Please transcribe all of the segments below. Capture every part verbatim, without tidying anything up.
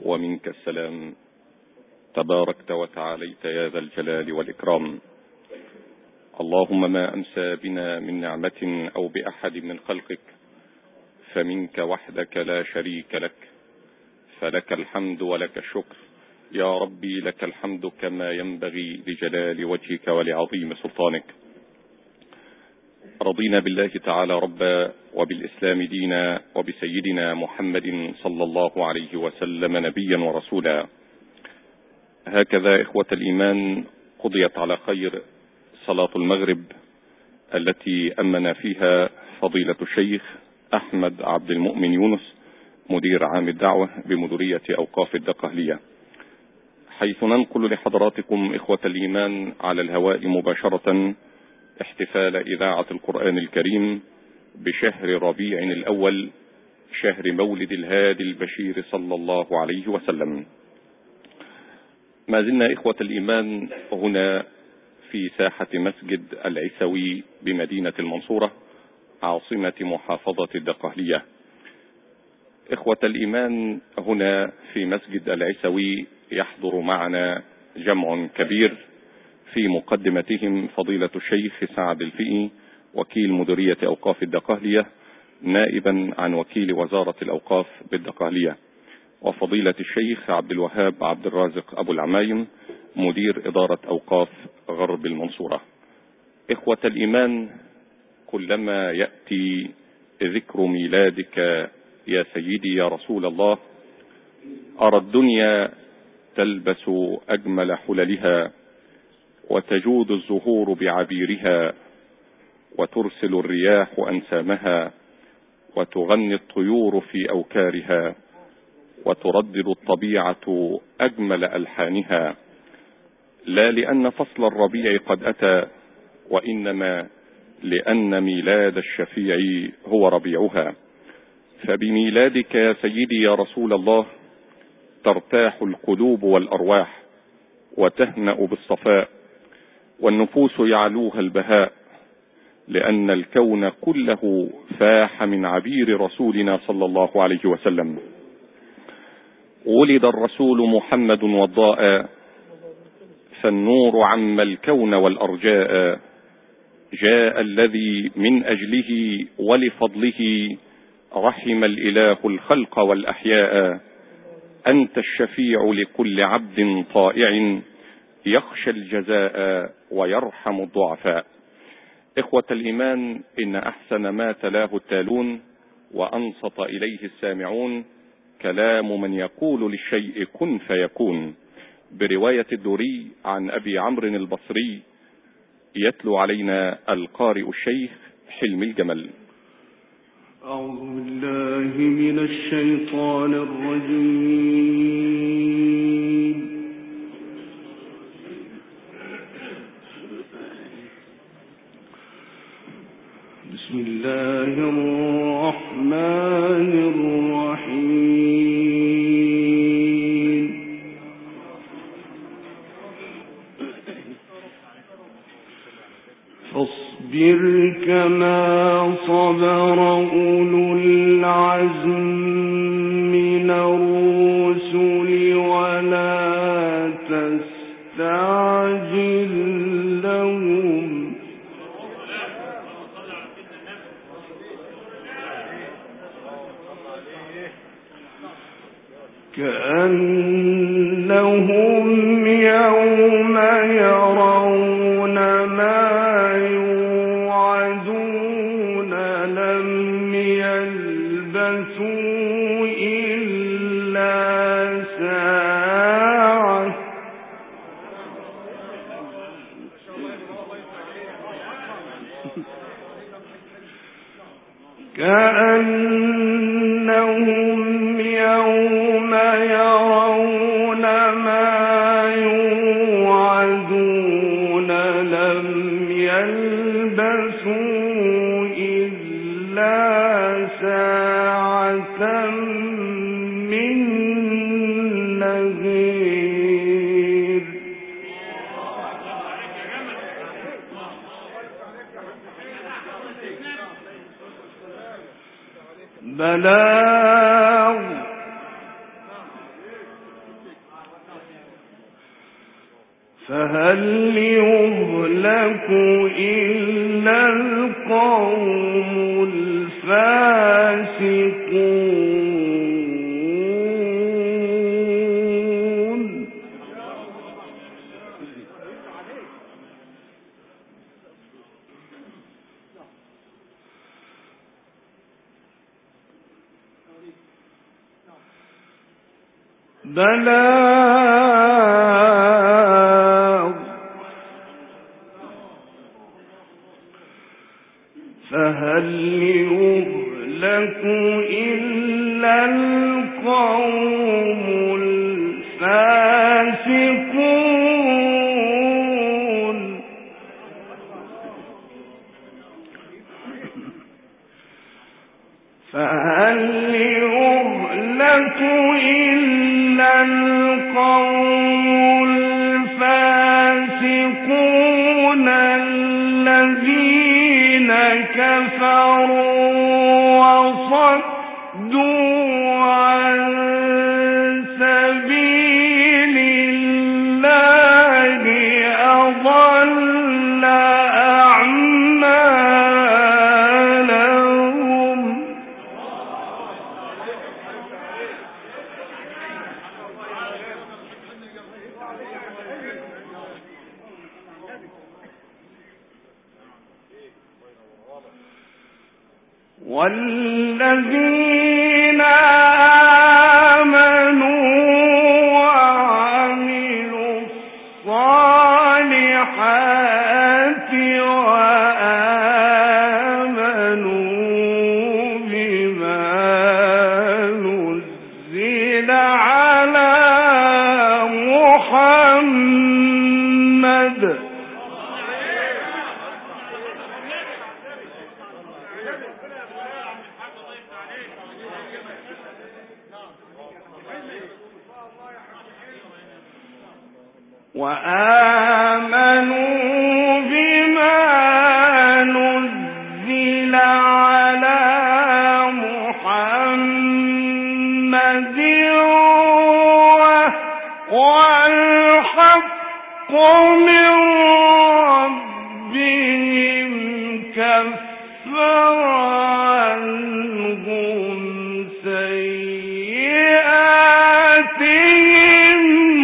ومنك السلام، تباركت وتعاليت يا ذا الجلال والإكرام. اللهم ما أمسى بنا من نعمة أو بأحد من خلقك فمنك وحدك لا شريك لك، فلك الحمد ولك الشكر يا ربي، لك الحمد كما ينبغي لجلال وجهك ولعظيم سلطانك. رضينا بالله تعالى ربا، وبالإسلام دينا، وبسيدنا محمد صلى الله عليه وسلم نبيا ورسولا. هكذا إخوة الإيمان قضيت على خير صلاة المغرب التي أمنا فيها فضيلة الشيخ أحمد عبد المؤمن يونس مدير عام الدعوة بمديرية أوقاف الدقهلية، حيث ننقل لحضراتكم إخوة الإيمان على الهواء مباشرة احتفال إذاعة القرآن الكريم بشهر ربيع الأول، شهر مولد الهادي البشير صلى الله عليه وسلم. ما زلنا إخوة الإيمان هنا في ساحة مسجد العيسوي بمدينة المنصورة عاصمة محافظة الدقهلية. إخوة الإيمان هنا في مسجد العيسوي يحضر معنا جمع كبير، في مقدمتهم فضيلة الشيخ سعد الفقي وكيل مديرية أوقاف الدقهلية نائبا عن وكيل وزارة الأوقاف بالدقهلية، وفضيلة الشيخ عبد الوهاب عبد الرازق أبو العمايم مدير إدارة أوقاف غرب المنصورة. إخوة الإيمان، كلما يأتي ذكر ميلادك يا سيدي يا رسول الله أرى الدنيا تلبس أجمل حللها، وتجود الزهور بعبيرها، وترسل الرياح أنسامها، وتغني الطيور في أوكارها، وتردد الطبيعة أجمل ألحانها، لا لأن فصل الربيع قد أتى، وإنما لأن ميلاد الشفيع هو ربيعها. فبميلادك يا سيدي يا رسول الله ترتاح القلوب والأرواح، وتهنأ بالصفاء، والنفوس يعلوها البهاء، لأن الكون كله فاح من عبير رسولنا صلى الله عليه وسلم. ولد الرسول محمد وضاء، فالنور عم الكون والأرجاء، جاء الذي من أجله ولفضله رحم الإله الخلق والأحياء. أنت الشفيع لكل عبد طائع، يخشى الجزاء ويرحم الضعفاء. إخوة الإيمان، إن أحسن ما تلاه التالون وأنصت إليه السامعون كلام من يقول للشيء كن فيكون، برواية الدوري عن أبي عمرو البصري، يتلو علينا القارئ الشيخ حلمي الجمل. أعوذ بالله من الشيطان الرجيم. بسم الله الرحمن الرحيم. فاصبر كما صبر أولو العزم من الرسل ولا تستعجل لهم، كأنهم يوم يرون ما يوعدون لم يلبثوا إلا ساعة كأنهم يوم يرون ما يوعدون لم يلبثوا إلا ساعة من نهير. بلاغ فهل يهلك إلا القوم الفاسقون بلاغ فهل يهلك إلا القوم الفاسقون فهل يهلك إلا القوم الفاسقون الذين كفروا وصدوا عن سبيل الله أضل أعمالهم والذين آمنوا وعملوا الصالحات وآمنوا بما نزل على محمد وآمنوا بما نزل على محمد والحق من ربهم كفر عنهم سيئاتهم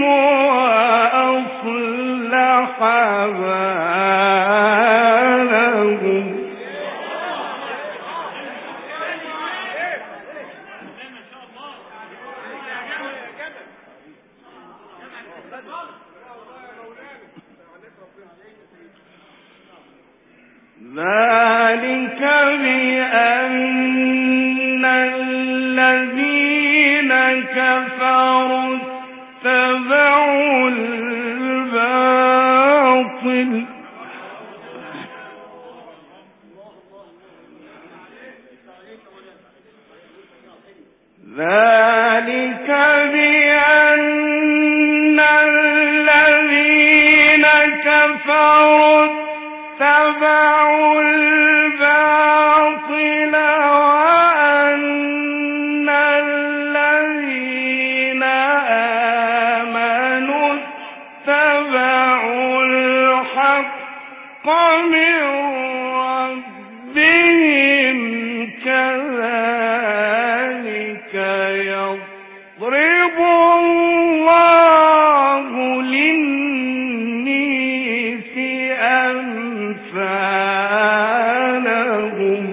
وأصلح بالهم ذلك بأن الذين كفروا اتبعوا الباطل ذلك بأن الذين كفروا اتبعوا الباطل وأن الذين آمنوا اتبعوا الحق من ربهم كذلك يضرب الله للناس أمثالهم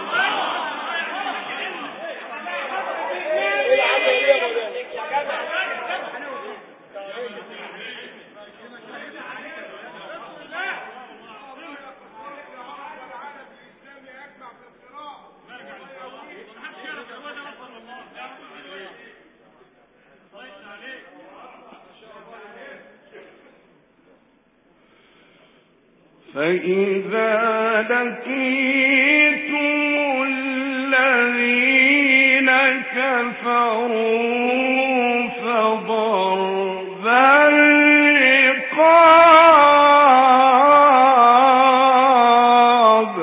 فإذا لقيتم الذين كفروا فضرب الرقاب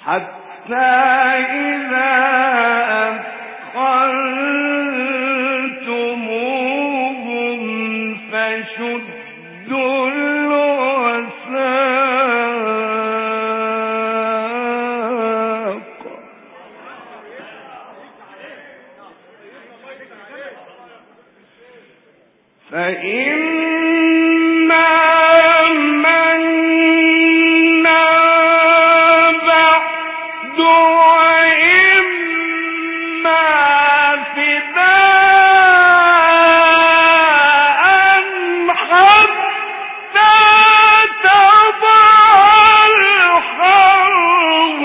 حتى إذا أثقلتموهم فشدوا الوثاق فإما منا بعد وإما فداء حتى تضع الحرب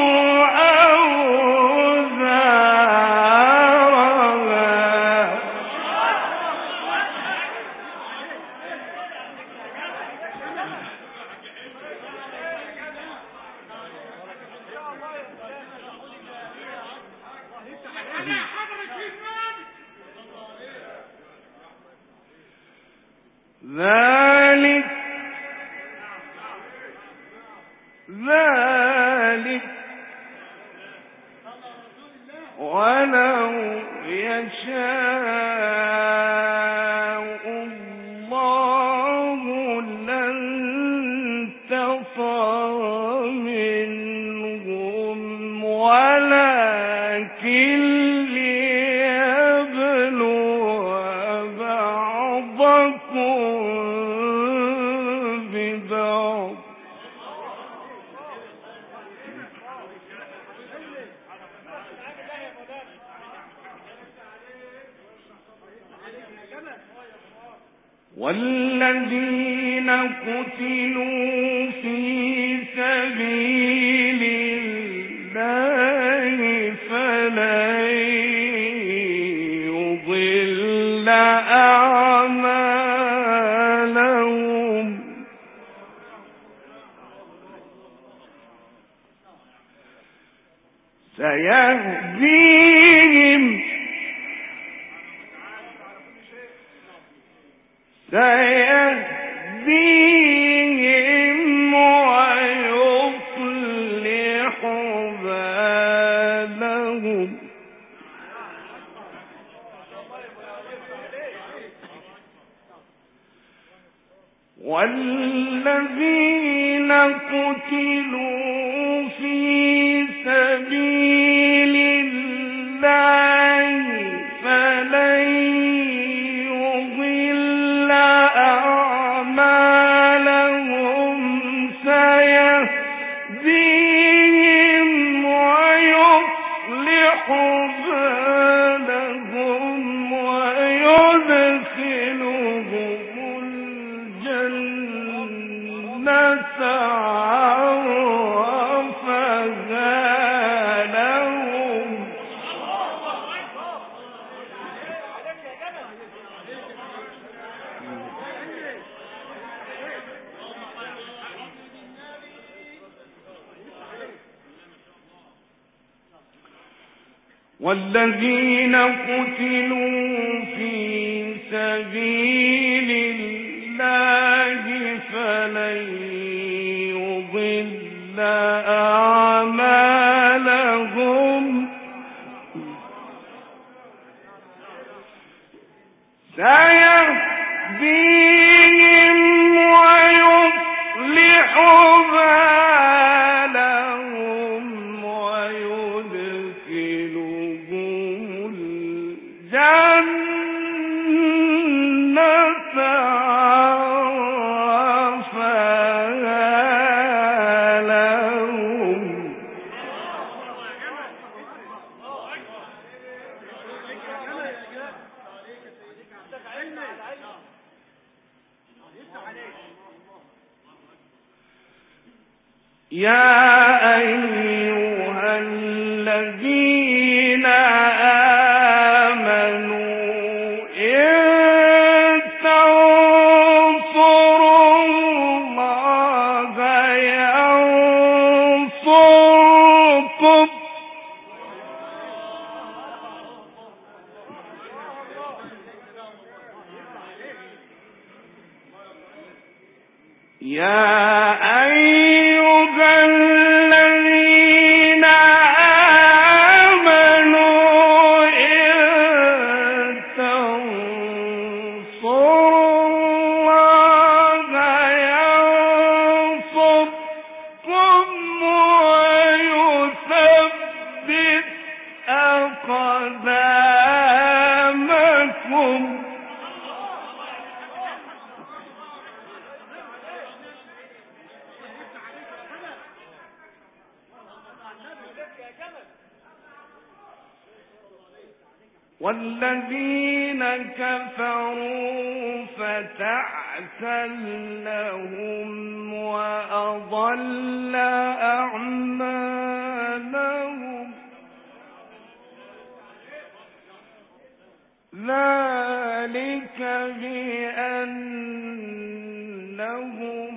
أوزارها ذلك ذلك ولو يشاء الله لانتصر منهم ولكن ليبلو بعضكم ببعض والذين قتلوا في سبيل الله فلن يضل أعمالهم سيهديهم سيهديهم ويصلح بالهم والذين قتلوا في سبيل الله فلن يضل أعمالهم سيهديهم ويصلح بالهم ويدخلهم الجنة عرفها لهم والذين قتلوا في سبيل الله فلن يضل أعمالهم سيهديهم ويصلح بالهم ويدخلهم الجنة عرفها لهم يا أيها الذين آمنوا إن تنصروا الله ينصركم يا أيها الذين والذين كفروا فتعسا لهم وأضل أعمالهم ذلك بأنهم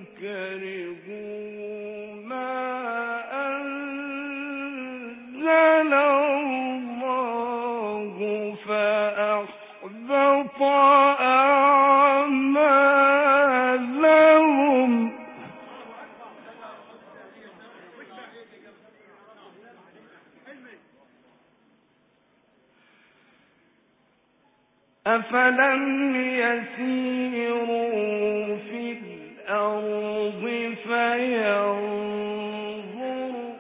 كرهوا ما أنزل الله فأحبط أعمالهم أفلم يسيروا في الأرض فينظروا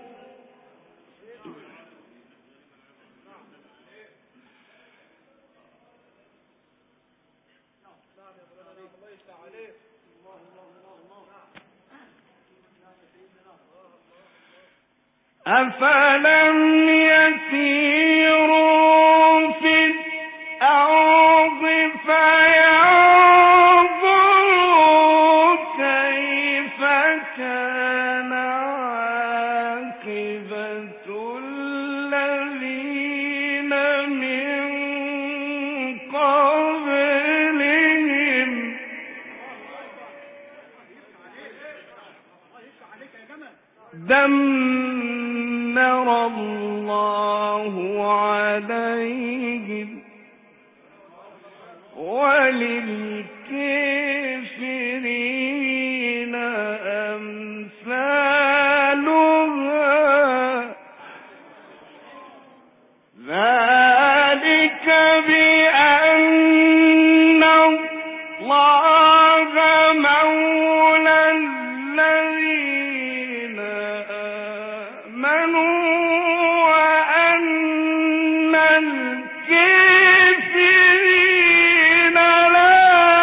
أفلم يسيروا في الأرض فينظروا كيف كان عاقبة الذين من قبلهم دمر الله عليهم وللكافرين أمثالها ذلك بأن الله مولى الذين آمنوا وأن الكافرين لا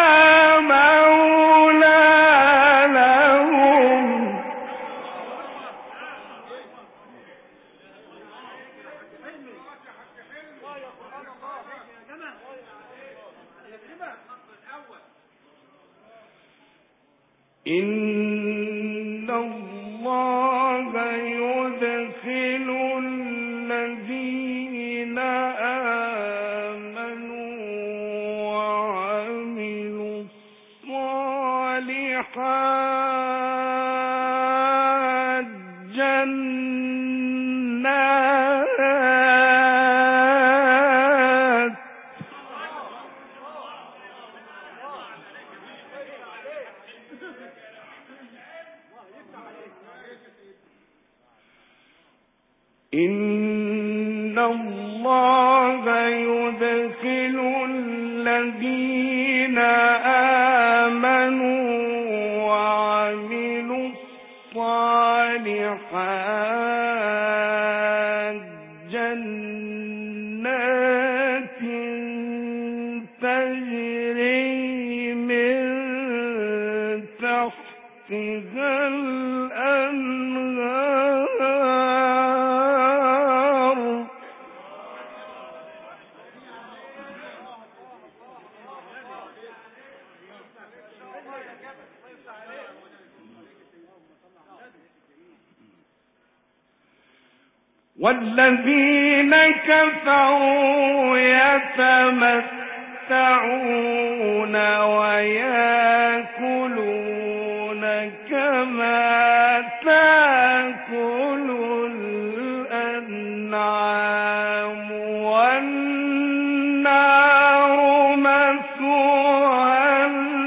مولى لهم إن الله يدخل الذين آمنوا وعملوا الصالحات جنات إن الله يدخل الذين آمنوا وعملوا الصالحات جنات تجري من تحتها الأنهار والذين كفروا يتمتعون ويأكلون كما تأكل الأنعام والنار مثوى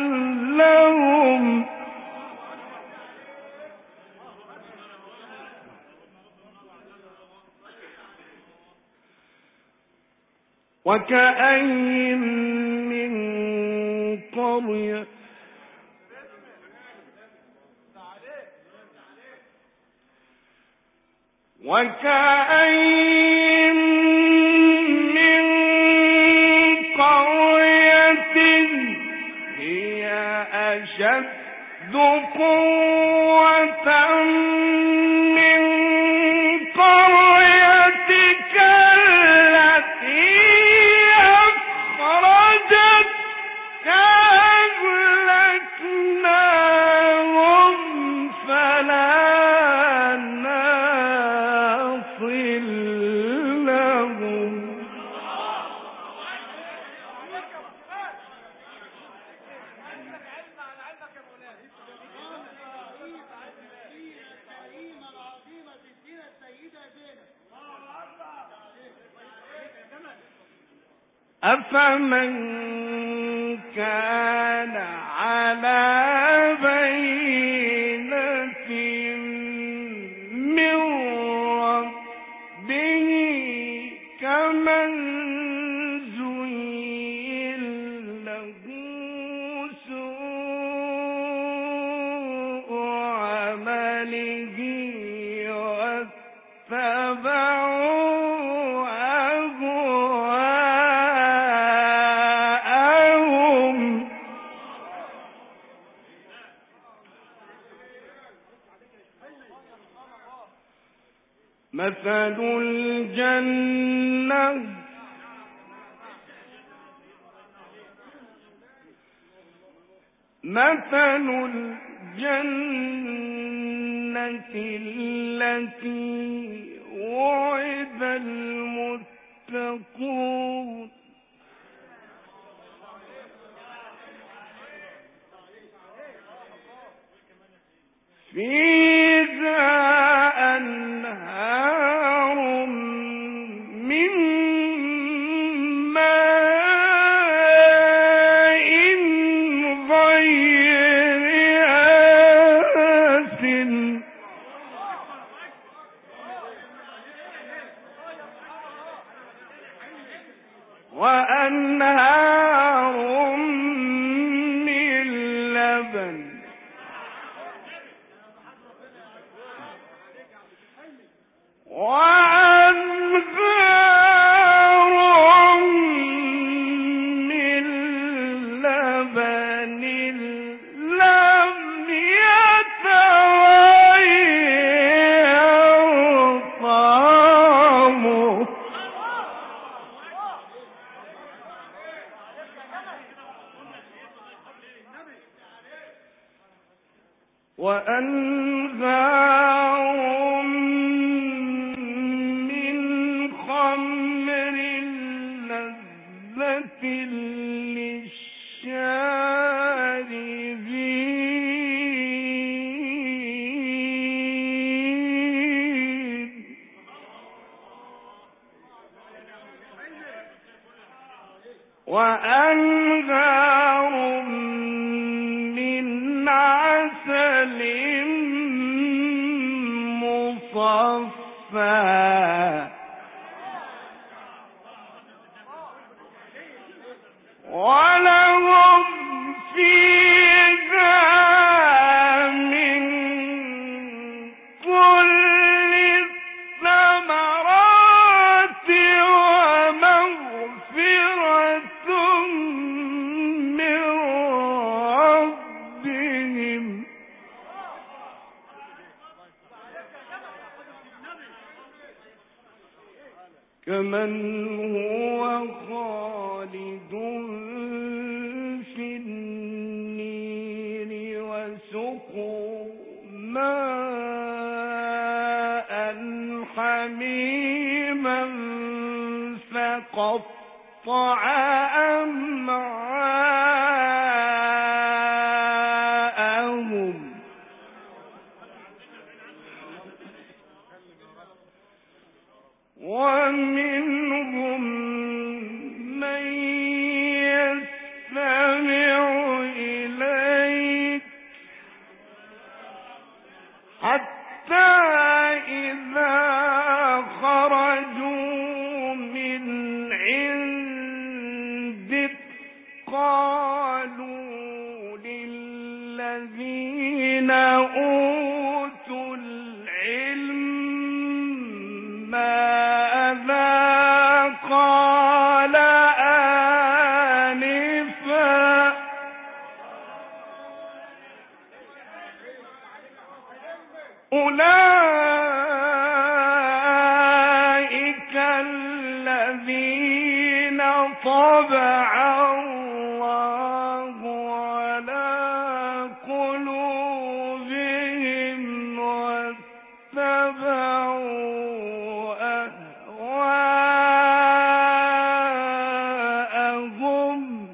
لهم وكأين من قرية وكأين من قرية هي أشد قوة من قريتك التي أفمن كان على بينة من ربه كمن زين له سوء عمله واتبعوا مثل الجنة مثل الجنة التي وعد المتقون فيها أنهار من ماء غير آسن وأنهار من لبن وأنهار من لبن لم يتغير طعمه وأنهار من خمر لذة للشاربين وأنهار من عسل مصفى ولهم فيها من كل الثمرات ومغفرة من ربهم كمن هو خالد في النير وسقوا ماء حميما فقطع أمعاءهم ومنهم من يستمع إليك حتى إذا خرجوا من عندك قالوا للذين أوتوا العلم ماذا قال آنفا أولئك الذين طبع الله على قلوبهم واتبعوا أهواءهم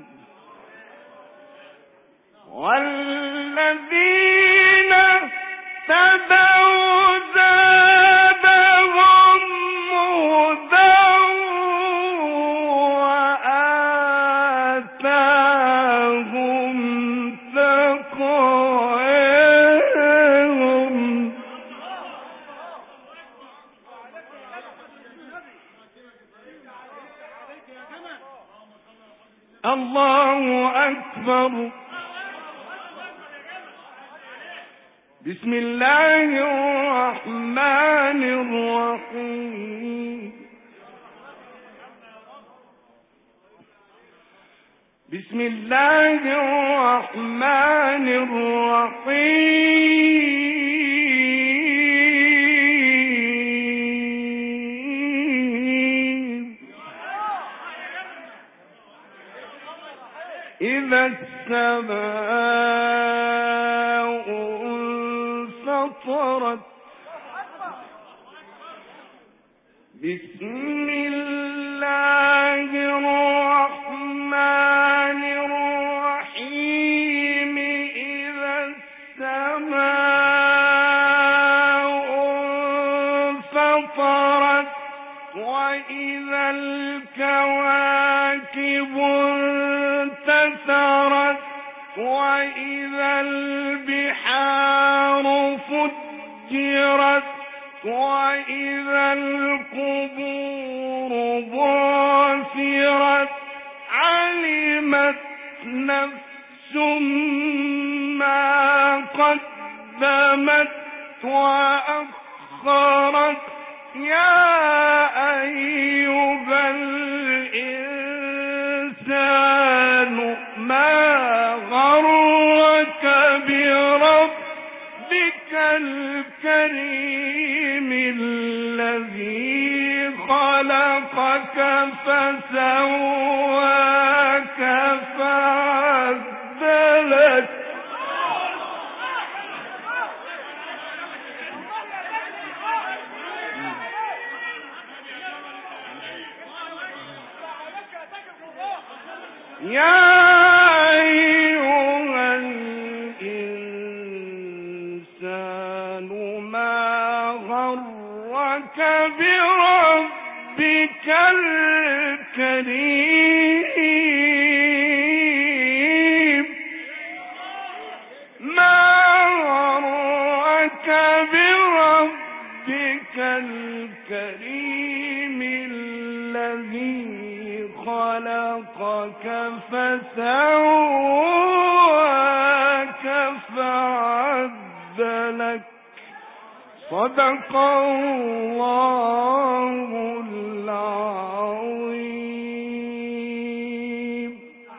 والذين تبعوا زادهم هدى وآتاهم بسم الله الرحمن الرحيم بسم الله الرحمن الرحيم إذا السماء انفطرت بسم الله الرحمن الرحيم إذا السماء انفطرت وإذا الكواكب انتثرت وإذا البحار فجرت وإذا القبور بعثرت علمت نفس ما قدمت وأخرت يا أيها الإنسان ما غرك بربك الكريم الذي خلقك فسواك فعدلك يا أيها الإنسان ما غرك بربك الكريم ما غرك بربك الكريم الذي خلقك فسواك فعدلك صدق الله العظيم.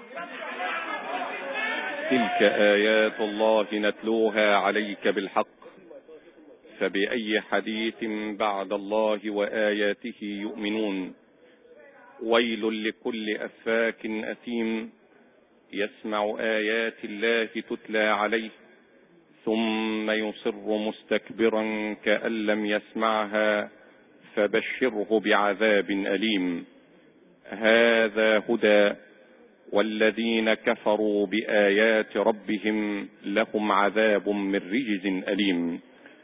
تلك آيات الله نتلوها عليك بالحق، فبأي حديث بعد الله وآياته يؤمنون؟ ويل لكل أفاك أثيم يسمع آيات الله تتلى عليه ثم يصر مستكبرا كأن لم يسمعها فبشره بعذاب أليم. هذا هدى، والذين كفروا بآيات ربهم لهم عذاب من رجز أليم.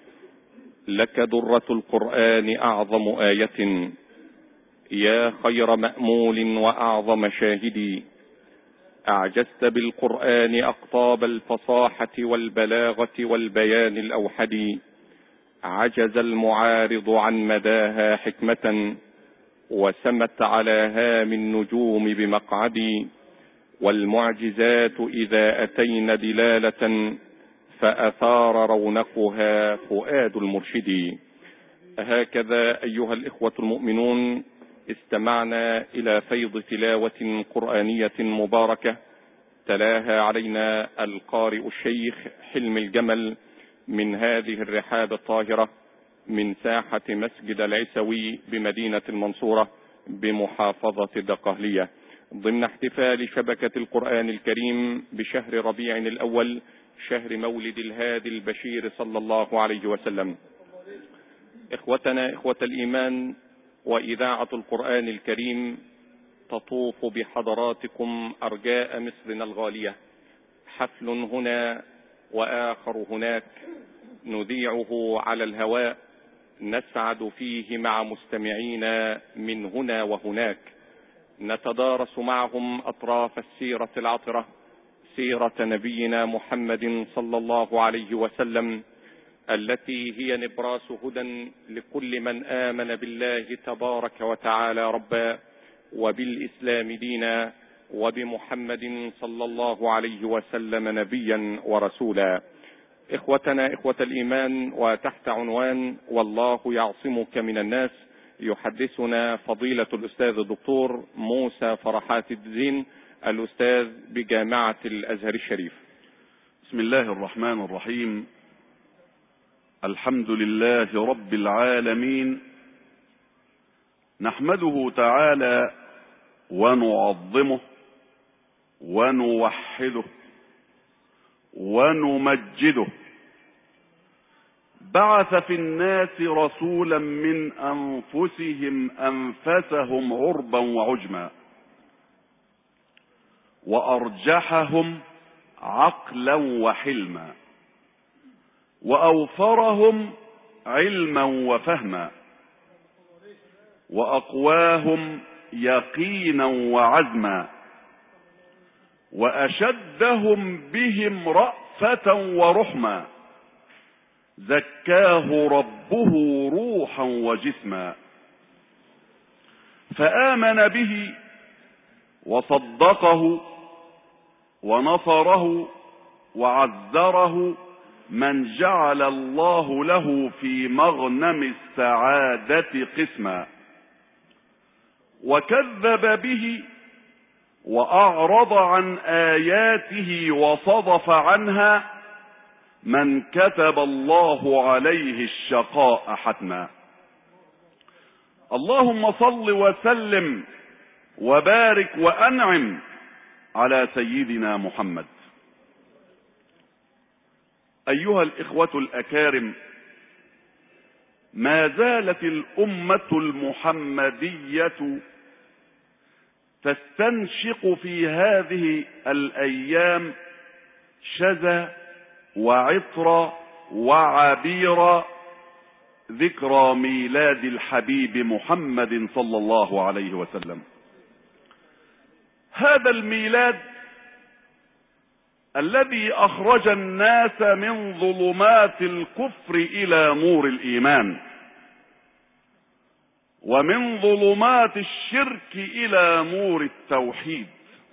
لك درة القرآن أعظم آية، يا خير مأمول وأعظم شاهدي. أعجزت بالقرآن أقطاب الفصاحة والبلاغة والبيان الأوحد. عجز المعارض عن مداها حكمة، وسمت على هام النجوم بمقعدي. والمعجزات إذا أتين دلالة، فأثار رونقها فؤاد المرشد. هكذا أيها الإخوة المؤمنون استمعنا إلى فيض تلاوة قرآنية مباركة تلاها علينا القارئ الشيخ حلم الجمل من هذه الرحاب الطاهرة من ساحة مسجد العسوي بمدينة المنصورة بمحافظة الدقهلية، ضمن احتفال شبكة القرآن الكريم بشهر ربيع الأول، شهر مولد الهادي البشير صلى الله عليه وسلم. إخوتنا إخوة الإيمان، وإذاعة القرآن الكريم تطوف بحضراتكم أرجاء مصرنا الغالية، حفل هنا وآخر هناك نذيعه على الهواء، نسعد فيه مع مستمعينا من هنا وهناك، نتدارس معهم أطراف السيرة العطرة، سيرة نبينا محمد صلى الله عليه وسلم، التي هي نبراس هدى لكل من آمن بالله تبارك وتعالى ربا، وبالإسلام دينا، وبمحمد صلى الله عليه وسلم نبيا ورسولا. إخوتنا إخوة الإيمان، وتحت عنوان والله يعصمك من الناس، يحدثنا فضيلة الأستاذ الدكتور موسى فرحات الدين، الأستاذ بجامعة الأزهر الشريف. بسم الله الرحمن الرحيم. الحمد لله رب العالمين، نحمده تعالى ونعظمه ونوحده ونمجده. بعث في الناس رسولا من أنفسهم أنفسهم عربا وعجما، وأرجحهم عقلا وحلما، وأوفرهم علما وفهما، وأقواهم يقينا وعزما، وأشدهم بهم رأفة ورحما، زكاه ربه روحا وجسما. فآمن به وصدقه ونصره وعزره من جعل الله له في مغنم السعادة قسما، وكذب به وأعرض عن آياته وصدف عنها من كتب الله عليه الشقاء حتما. اللهم صل وسلم وبارك وأنعم على سيدنا محمد. أيها الإخوة الأكارم، ما زالت الأمة المحمدية تستنشق في هذه الأيام شذا وعطر وعبير ذكرى ميلاد الحبيب محمد صلى الله عليه وسلم. هذا الميلاد الذي أخرج الناس من ظلمات الكفر إلى نور الإيمان، ومن ظلمات الشرك إلى نور التوحيد.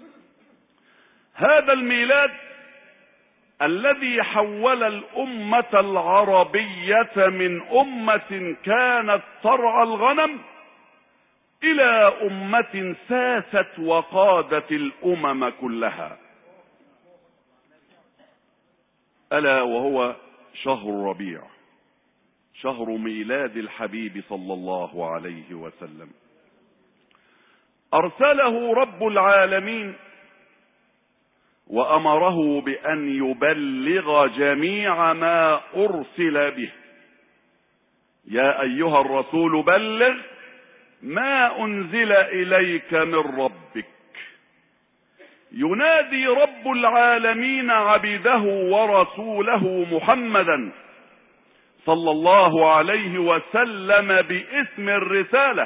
هذا الميلاد الذي حول الأمة العربية من أمة كانت ترعى الغنم إلى أمة ساست وقادت الأمم كلها، ألا وهو شهر الربيع، شهر ميلاد الحبيب صلى الله عليه وسلم. أرسله رب العالمين وأمره بأن يبلغ جميع ما أرسل به. يا أيها الرسول بلغ ما أنزل إليك من ربك. ينادي رب العالمين عبده ورسوله محمدا صلى الله عليه وسلم باسم الرسالة،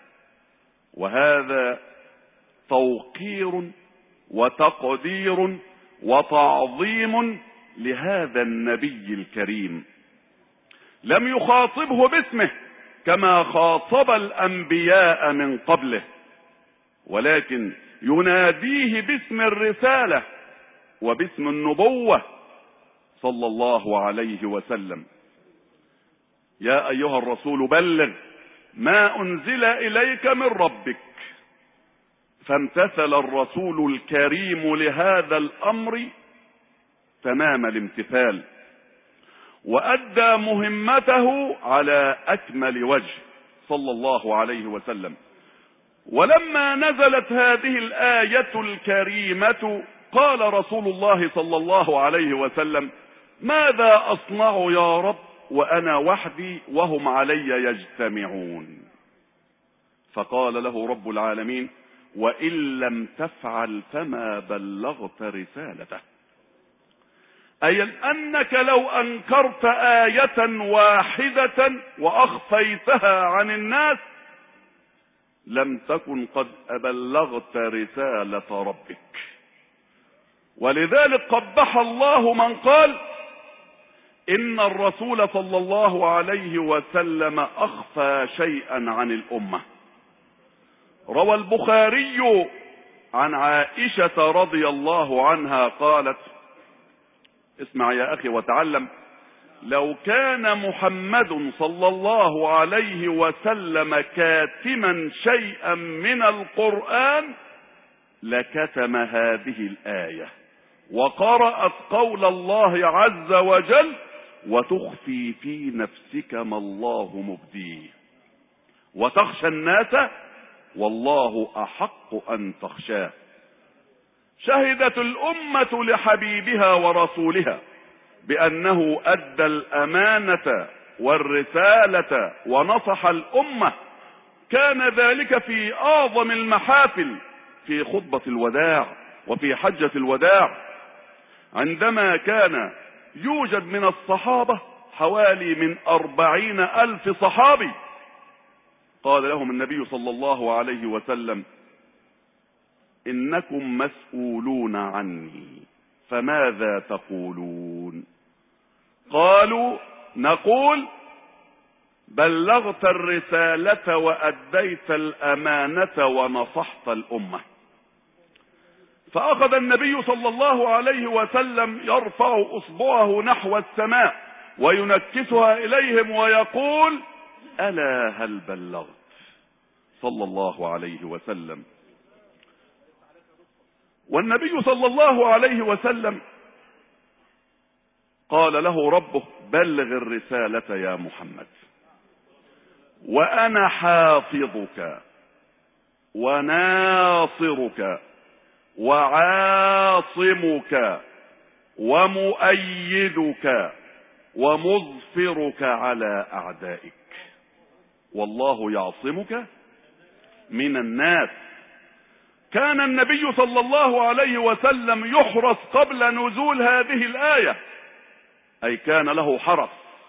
وهذا توقير وتقدير وتعظيم لهذا النبي الكريم. لم يخاطبه باسمه كما خاطب الأنبياء من قبله، ولكن يناديه باسم الرسالة وباسم النبوة صلى الله عليه وسلم. يا أيها الرسول بلغ ما أنزل إليك من ربك. فامتثل الرسول الكريم لهذا الأمر تمام الامتثال، وأدى مهمته على أكمل وجه صلى الله عليه وسلم. ولما نزلت هذه الآية الكريمة قال رسول الله صلى الله عليه وسلم: ماذا أصنع يا رب وأنا وحدي وهم علي يجتمعون؟ فقال له رب العالمين: وإن لم تفعل فما بلغت رسالته. أي أنك لو أنكرت آية واحدة وأخفيتها عن الناس لم تكن قد أبلغت رسالة ربك. ولذلك قبح الله من قال إن الرسول صلى الله عليه وسلم أخفى شيئا عن الأمة. روى البخاري عن عائشة رضي الله عنها قالت: اسمع يا أخي وتعلم. لو كان محمد صلى الله عليه وسلم كاتما شيئا من القرآن لكتم هذه الآية وقرأت قول الله عز وجل وتخفي في نفسك ما الله مبديه وتخشى الناس والله أحق أن تخشاه. شهدت الأمة لحبيبها ورسولها بأنه أدى الأمانة والرسالة ونصح الأمة. كان ذلك في أعظم المحافل في خطبة الوداع وفي حجة الوداع، عندما كان يوجد من الصحابة حوالي من أربعين ألف صحابي. قال لهم النبي صلى الله عليه وسلم: إنكم مسؤولون عني فماذا تقولون؟ قالوا: نقول بلغت الرسالة وأديت الأمانة ونصحت الأمة. فأخذ النبي صلى الله عليه وسلم يرفع أصبعه نحو السماء وينكسها إليهم ويقول: ألا هل بلغت؟ صلى الله عليه وسلم. والنبي صلى الله عليه وسلم قال له ربه: بلغ الرسالة يا محمد وأنا حافظك وناصرك وعاصمك ومؤيدك ومظفرك على أعدائك والله يعصمك من الناس. كان النبي صلى الله عليه وسلم يحرس قبل نزول هذه الآية، أي كان له حرس.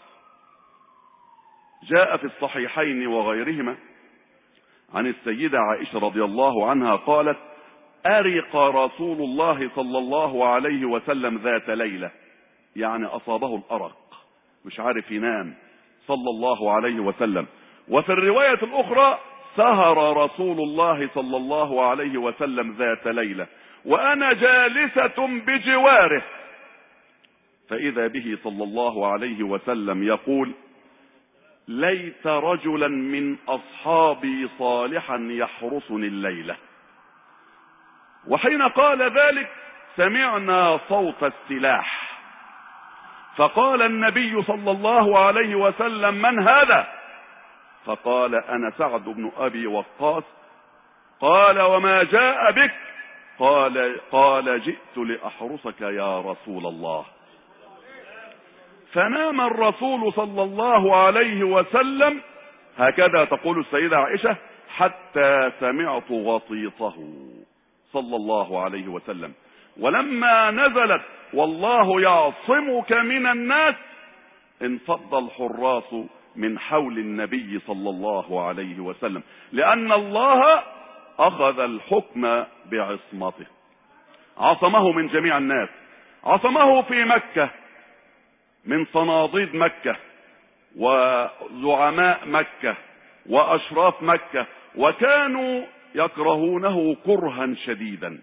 جاء في الصحيحين وغيرهما عن السيدة عائشة رضي الله عنها قالت: أرق رسول الله صلى الله عليه وسلم ذات ليلة، يعني أصابه الأرق مش عارف ينام صلى الله عليه وسلم. وفي الرواية الأخرى: سهر رسول الله صلى الله عليه وسلم ذات ليلة وأنا جالسة بجواره، فإذا به صلى الله عليه وسلم يقول: ليت رجلا من أصحابي صالحا يحرسني الليلة. وحين قال ذلك سمعنا صوت السلاح، فقال النبي صلى الله عليه وسلم: من هذا؟ فقال: أنا سعد بن أبي وقاص. قال: وما جاء بك؟ قال قال جئت لأحرسك يا رسول الله. فنام الرسول صلى الله عليه وسلم، هكذا تقول السيدة عائشة، حتى سمعت غطيطه صلى الله عليه وسلم. ولما نزلت والله يعصمك من الناس انفض الحراس من حول النبي صلى الله عليه وسلم، لأن الله أخذ الحكم بعصمته، عصمه من جميع الناس. عصمه في مكة من صناديد مكة وزعماء مكة وأشراف مكة، وكانوا يكرهونه كرها شديدا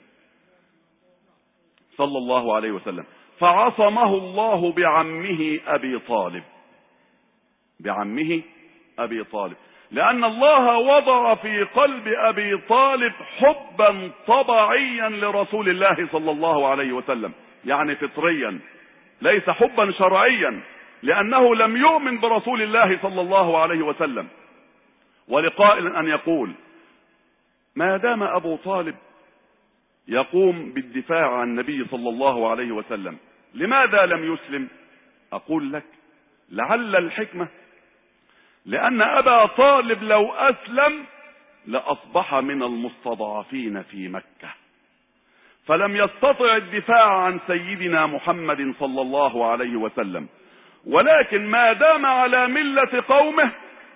صلى الله عليه وسلم. فعصمه الله بعمه أبي طالب، بعمه أبي طالب، لأن الله وضع في قلب أبي طالب حبا طبيعيا لرسول الله صلى الله عليه وسلم، يعني فطريا، ليس حبا شرعيا، لأنه لم يؤمن برسول الله صلى الله عليه وسلم. ولقائل أن يقول: ما دام أبو طالب يقوم بالدفاع عن النبي صلى الله عليه وسلم لماذا لم يسلم؟ أقول لك: لعل الحكمة لأن أبا طالب لو أسلم لأصبح من المستضعفين في مكة، فلم يستطع الدفاع عن سيدنا محمد صلى الله عليه وسلم. ولكن ما دام على ملة قومه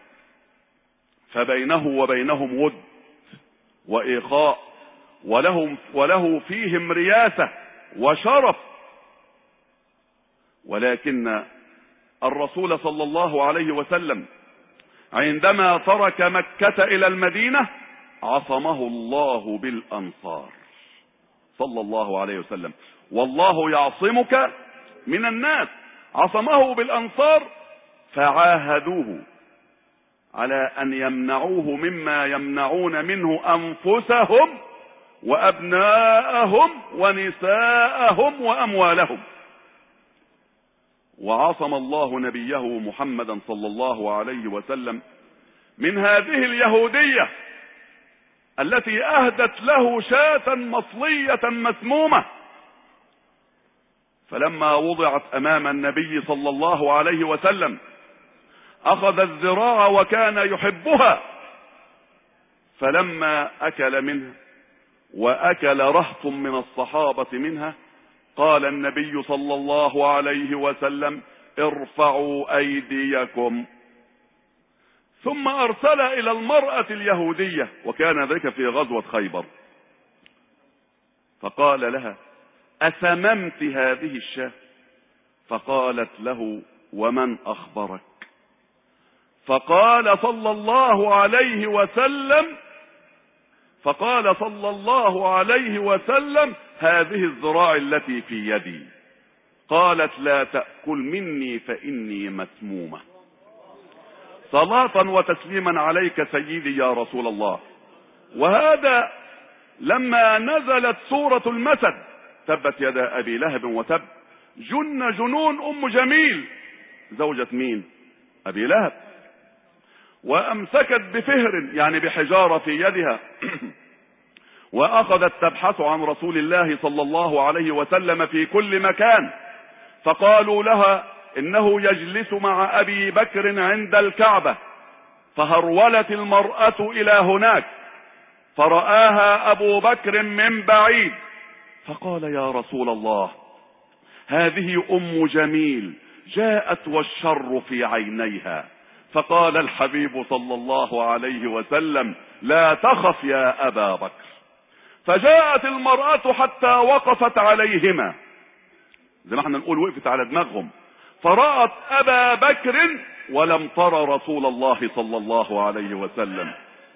فبينه وبينهم ود وإخاء، ولهم وله فيهم رياسة وشرف. ولكن الرسول صلى الله عليه وسلم عندما ترك مكة إلى المدينة عصمه الله بالأنصار صلى الله عليه وسلم. والله يعصمك من الناس، عصمه بالأنصار، فعاهدوه على أن يمنعوه مما يمنعون منه أنفسهم وأبناءهم ونساءهم وأموالهم. وعصم الله نبيه محمدا صلى الله عليه وسلم من هذه اليهودية التي أهدت له شاة مصلية مسمومة، فلما وضعت أمام النبي صلى الله عليه وسلم أخذ الذراع وكان يحبها، فلما أكل منها وأكل رهط من الصحابة منها قال النبي صلى الله عليه وسلم: ارفعوا أيديكم. ثم أرسل إلى المرأة اليهودية، وكان ذلك في غزوة خيبر، فقال لها: أسممت هذه الشاة؟ فقالت له: ومن أخبرك؟ فقال صلى الله عليه وسلم فقال صلى الله عليه وسلم: هذه الذراع التي في يدي. قالت: لا تأكل مني فإني مسمومة. صلاة وتسليما عليك سيدي يا رسول الله. وهذا لما نزلت سورة المسد: تبت يدا أبي لهب وتب، جن جنون أم جميل، زوجة مين؟ أبي لهب، وأمسكت بفهر يعني بحجارة في يدها وأخذت تبحث عن رسول الله صلى الله عليه وسلم في كل مكان، فقالوا لها إنه يجلس مع أبي بكر عند الكعبة، فهرولت المرأة إلى هناك فرآها أبو بكر من بعيد، فقال: يا رسول الله، هذه أم جميل جاءت والشر في عينيها. فقال الحبيب صلى الله عليه وسلم: لا تخف يا أبا بكر. فجاءت المرأة حتى وقفت عليهما، زي ما احنا نقول وقفت على دماغهم، فرأت أبا بكر ولم ترى رسول الله صلى الله عليه وسلم.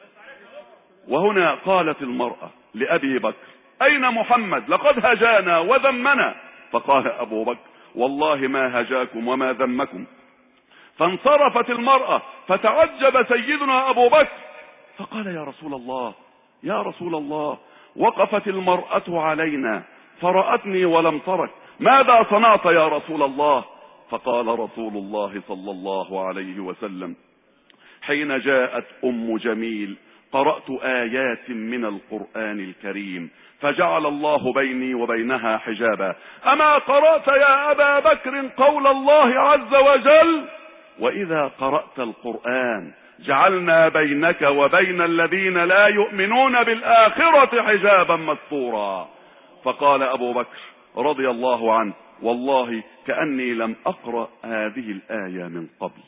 وهنا قالت المرأة لأبي بكر: أين محمد؟ لقد هجانا وذمنا. فقال أبو بكر: والله ما هجاكم وما ذمكم. فانصرفت المرأة، فتعجب سيدنا أبو بكر، فقال: يا رسول الله يا رسول الله، وقفت المرأة علينا فرأتني ولم ترك، ماذا صنعت يا رسول الله؟ فقال رسول الله صلى الله عليه وسلم: حين جاءت أم جميل قرأت آيات من القرآن الكريم فجعل الله بيني وبينها حجابا. أما قرأت يا أبا بكر قول الله عز وجل: وإذا قرأت القرآن جعلنا بينك وبين الذين لا يؤمنون بالآخرة حجابا مستورا. فقال أبو بكر رضي الله عنه: والله كأني لم أقرأ هذه الآية من قبل.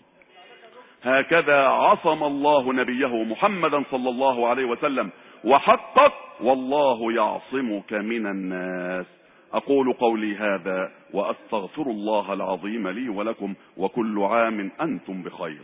هكذا عصم الله نبيه محمدا صلى الله عليه وسلم وحقق: والله يعصمك من الناس. أقول قولي هذا وأستغفر الله العظيم لي ولكم، وكل عام أنتم بخير.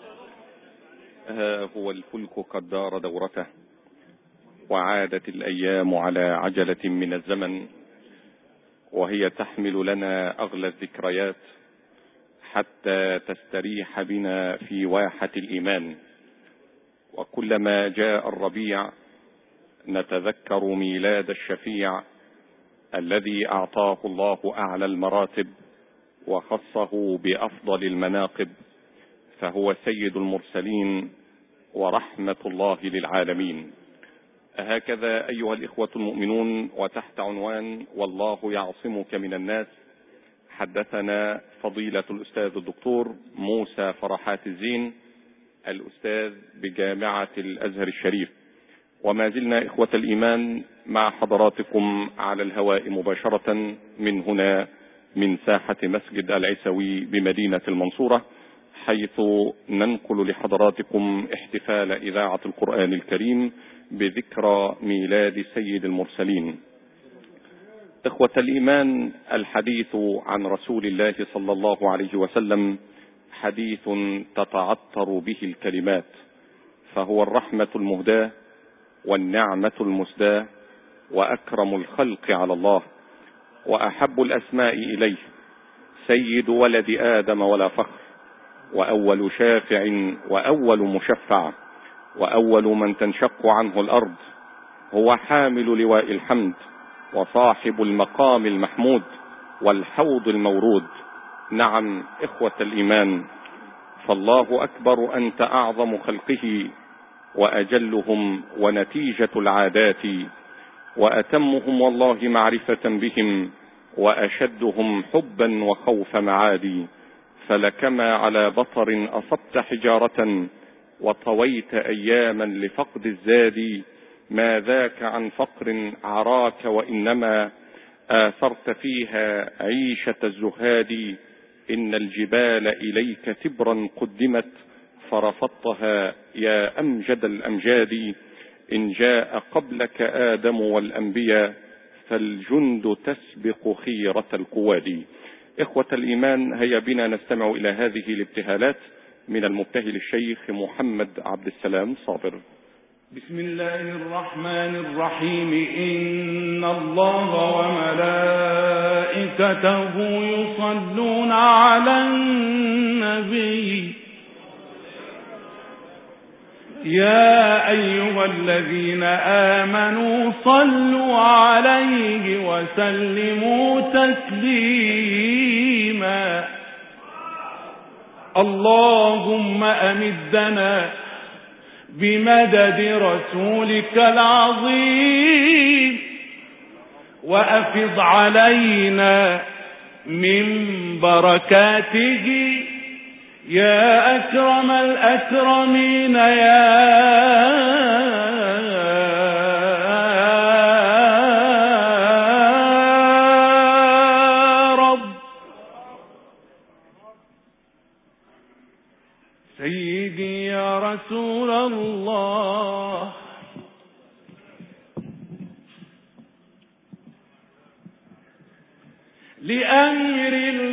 ها هو الفلك قد دار دورته، وعادت الأيام على عجلة من الزمن، وهي تحمل لنا أغلى الذكريات حتى تستريح بنا في واحة الإيمان. وكلما جاء الربيع نتذكر ميلاد الشفيع الذي أعطاه الله أعلى المراتب وخصه بأفضل المناقب، فهو سيد المرسلين ورحمة الله للعالمين. هكذا أيها الإخوة المؤمنون، وتحت عنوان والله يعصمك من الناس، حدثنا فضيلة الأستاذ الدكتور موسى فرحات الزين، الأستاذ بجامعة الأزهر الشريف. وما زلنا إخوة الإيمان مع حضراتكم على الهواء مباشرة من هنا من ساحة مسجد العيسوي بمدينة المنصورة، حيث ننقل لحضراتكم احتفال إذاعة القرآن الكريم بذكرى ميلاد سيد المرسلين. إخوة الإيمان، الحديث عن رسول الله صلى الله عليه وسلم حديث تتعطر به الكلمات، فهو الرحمة المهداة والنعمة المسداة وأكرم الخلق على الله وأحب الأسماء إليه، سيد ولد آدم ولا فخر، وأول شافع وأول مشفع، وأول من تنشق عنه الأرض، هو حامل لواء الحمد وصاحب المقام المحمود والحوض المورود. نعم إخوة الإيمان، فالله أكبر، أنت أعظم خلقه وأجلهم ونتيجة العادات، وأتمهم والله معرفة بهم وأشدهم حبا وخوف معادي. فلكما على بطر أصبت حجارة وطويت أياما لفقد الزاد، ما ذاك عن فقر عراك وإنما آثرت فيها عيشة الزهاد. إن الجبال إليك تبرا قدمت فرفضتها يا أمجد الأمجاد. إن جاء قبلك آدم والأنبياء فالجند تسبق خيرة القواد. إخوة الإيمان، هيا بنا نستمع إلى هذه الابتهالات من المبتهل الشيخ محمد عبد السلام صابر. بسم الله الرحمن الرحيم. إن الله وملائكته يصلون على النبي يا أيها الذين آمنوا صلوا عليه وسلموا تسليما. اللهم أمدنا بمدد رسولك العظيم، وأفض علينا من بركاته يا أكرم الأكرمين يا رب. سيدي يا رسول الله، لأمر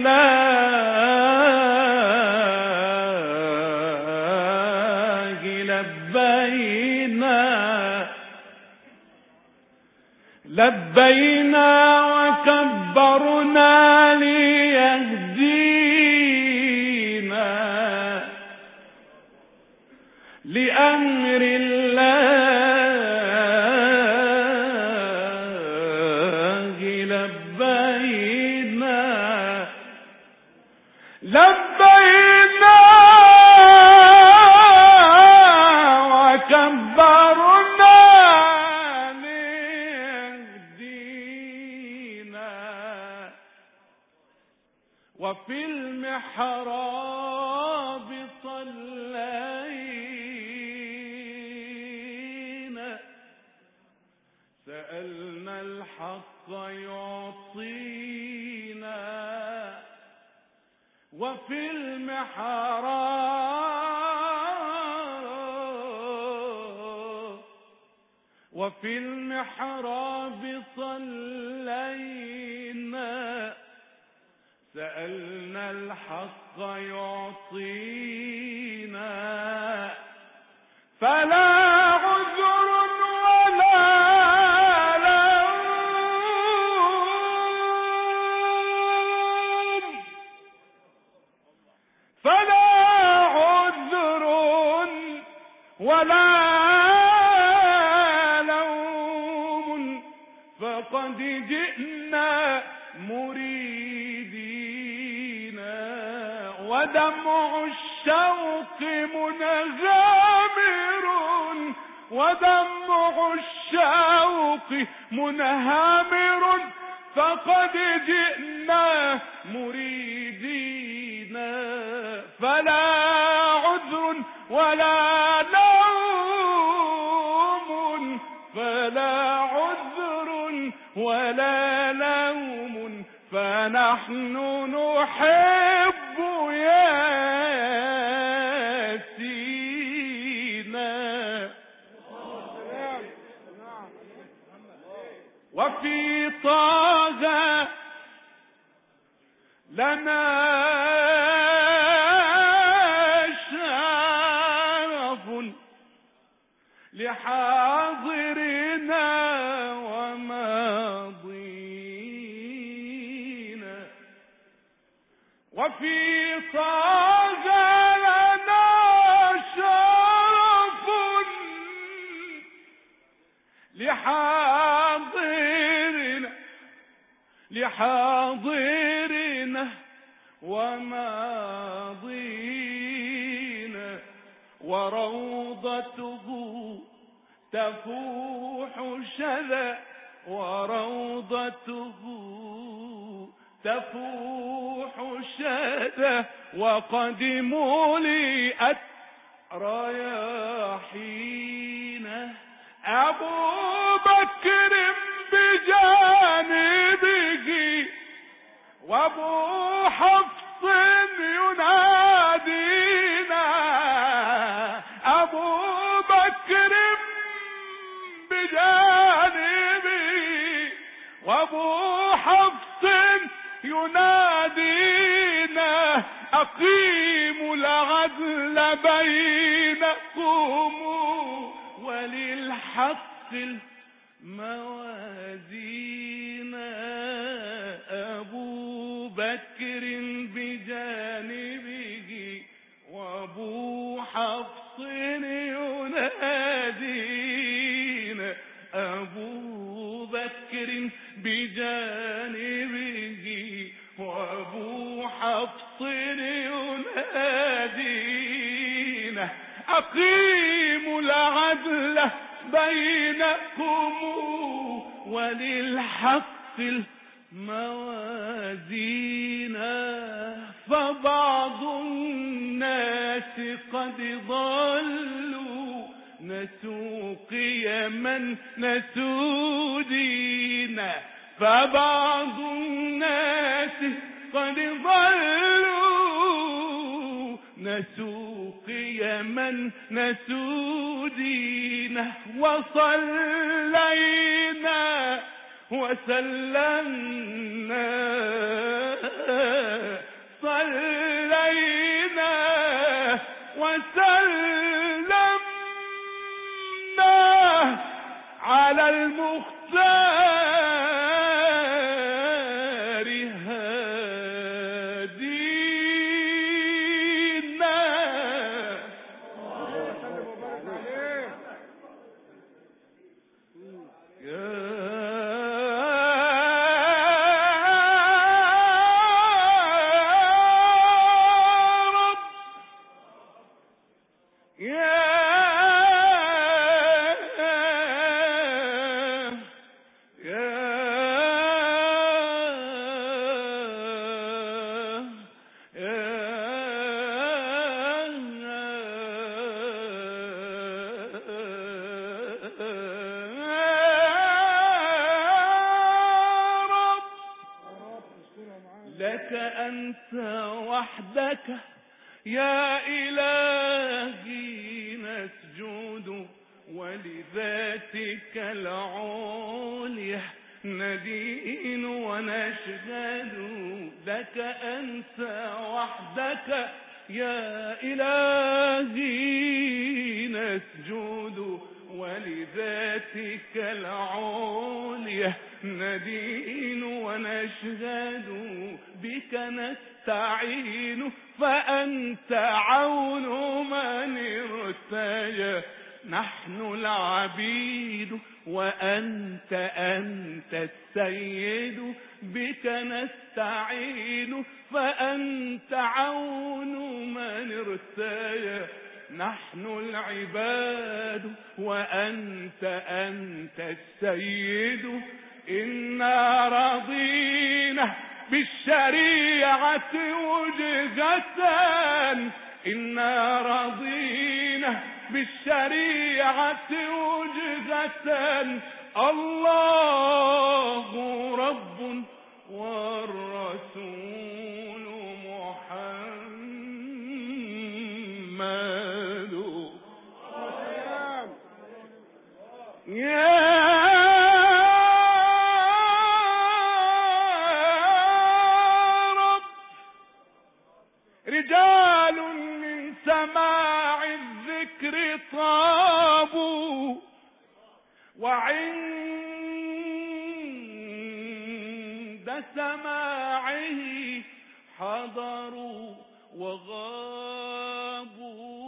الله لبينا لبينا وكبرنا ليهدينا. لأمر الله لبينا لبينا وكبرنا ليهدينا. وفي المحراب صلينا، سألنا الحق يعطينا. وفي المحراب وفي المحراب صلينا، سألنا الحق يعطينا. فلا عذر ولا لوم فلا عذر ولا لوم فقد جئنا مريدين. ودمع الشوق منهمر ودمع الشوق منهمر فقد جئنا مريدين. فلا عذر ولا لوم فلا عذر ولا لوم فنحن نحب ياسينا. وفي طه لنا شرف لحاضرنا وماضينا. وفي طه لنا شرف لحاضرنا لحاضرنا وماضينا، وروضته تفوح شذا، وروضته تفوح شذا، وقد ملئت رياحينا. أبو بكر بجانبه وابو حفص ينادينا، أبو بكر بجانبه وابو حفص ينادينا، أقيموا العدل بينكم وللحق الموازين. أبو بكر بجانبه وابو حفص ينادينا، أبو بكر بجانبه وابو حفص ينادينا، أقيموا العدل بينكم وللحق الموازين. فبعض الناس قد ضلوا نسوا قيما نسوا دينا، فبعض الناس قد ضلوا نسوا قيما نسوا دينا، وصلينا وسلمنا صلينا وسلمنا على المختار هادينا. لك أنت وحدك يا إلهي نسجد، ولذاتك العليا ندين ونشهد. لك أنت وحدك يا إلهي نسجد، ولذاتك العليا ندين ونشهد. بك نستعين فأنت عون من ارتجى، نحن العبيد وأنت أنت السيد. بك نستعين فأنت عون من ارتجى، نحن العباد وأنت أنت السيد. إنا رضينا بالشريعة وجهة، إنا رضينا بالشريعة وجهة. الله رب والرسول محمد. يا رجال من سماع الذكر طابوا، وعند سماعه حضروا وغابوا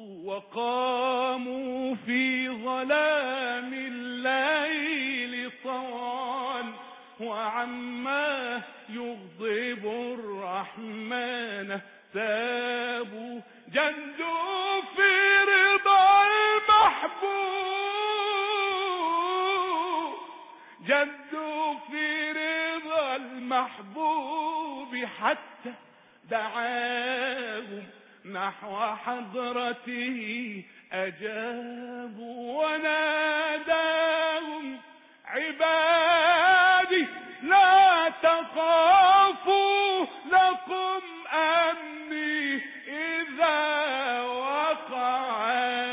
وقاموا في ظلام الليل طوال وعما يغضب الرحمن تابوا جدوا في رضا المحبوب جدوا في رضا المحبوب حتى دعاهم نحو حضرته أجابوا وناداهم عبادي لا تخافوا لكم أمني إذا وقع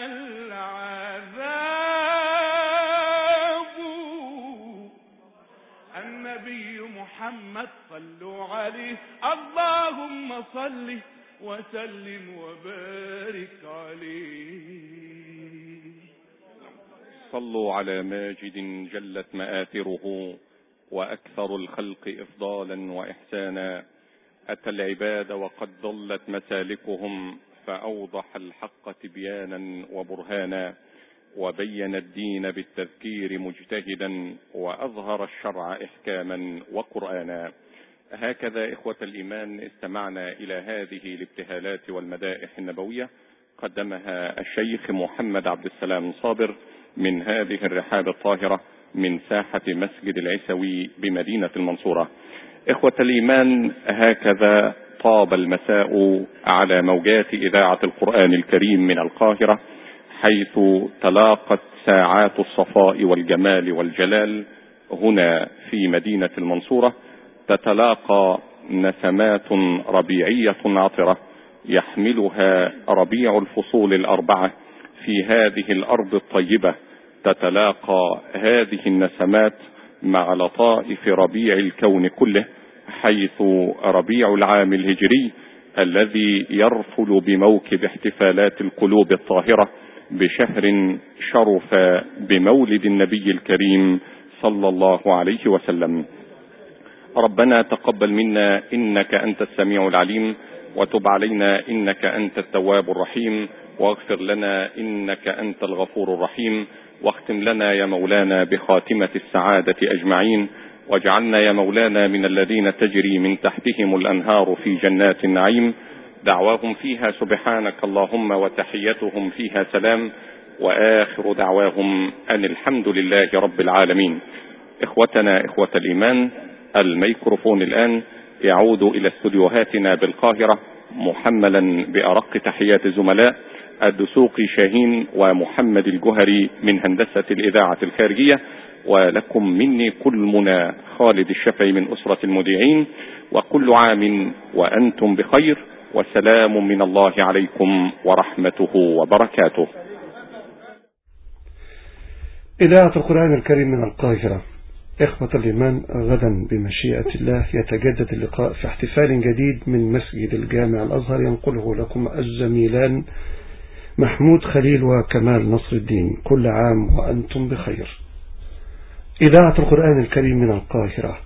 العذاب. النبي محمد صلوا عليه اللهم صل وسلم وبارك عليه. صلوا على ماجد جلت مآثره وأكثر الخلق إفضالا وإحسانا، أتى العباد وقد ضلت مسالكهم فأوضح الحق تبيانا وبرهانا، وبين الدين بالتذكير مجتهدا وأظهر الشرع إحكاما وقرآنا. هكذا إخوة الإيمان استمعنا إلى هذه الابتهالات والمدائح النبوية قدمها الشيخ محمد عبد السلام صابر من هذه الرحاب الطاهرة من ساحة مسجد العيسوي بمدينة المنصورة. إخوة الإيمان، هكذا طاب المساء على موجات إذاعة القرآن الكريم من القاهرة، حيث تلاقت ساعات الصفاء والجمال والجلال هنا في مدينة المنصورة، تتلاقى نسمات ربيعية عطرة يحملها ربيع الفصول الأربعة في هذه الأرض الطيبة. تتلاقى هذه النسمات مع لطائف ربيع الكون كله، حيث ربيع العام الهجري الذي يرفل بموكب احتفالات القلوب الطاهرة بشهر شرف بمولد النبي الكريم صلى الله عليه وسلم. ربنا تقبل منا إنك أنت السميع العليم، وتب علينا إنك أنت التواب الرحيم، واغفر لنا إنك أنت الغفور الرحيم، واختم لنا يا مولانا بخاتمة السعادة أجمعين، واجعلنا يا مولانا من الذين تجري من تحتهم الأنهار في جنات النعيم، دعواهم فيها سبحانك اللهم وتحيتهم فيها سلام، وآخر دعواهم أن الحمد لله رب العالمين. إخوتنا إخوة الإيمان، الميكروفون الآن يعود إلى استوديوهاتنا بالقاهرة محملا بأرق تحيات الزملاء الدسوقي شاهين ومحمد الجهري من هندسة الإذاعة الخارجية، ولكم مني كل منى خالد الشفعي من أسرة المذيعين، وكل عام وأنتم بخير، وسلام من الله عليكم ورحمته وبركاته. إذاعة القرآن الكريم من القاهرة. إخوة الإيمان، غدا بمشيئة الله يتجدد اللقاء في احتفال جديد من مسجد الجامع الأزهر، ينقله لكم الزميلان محمود خليل وكمال نصر الدين. كل عام وأنتم بخير. إذاعة القرآن الكريم من القاهرة.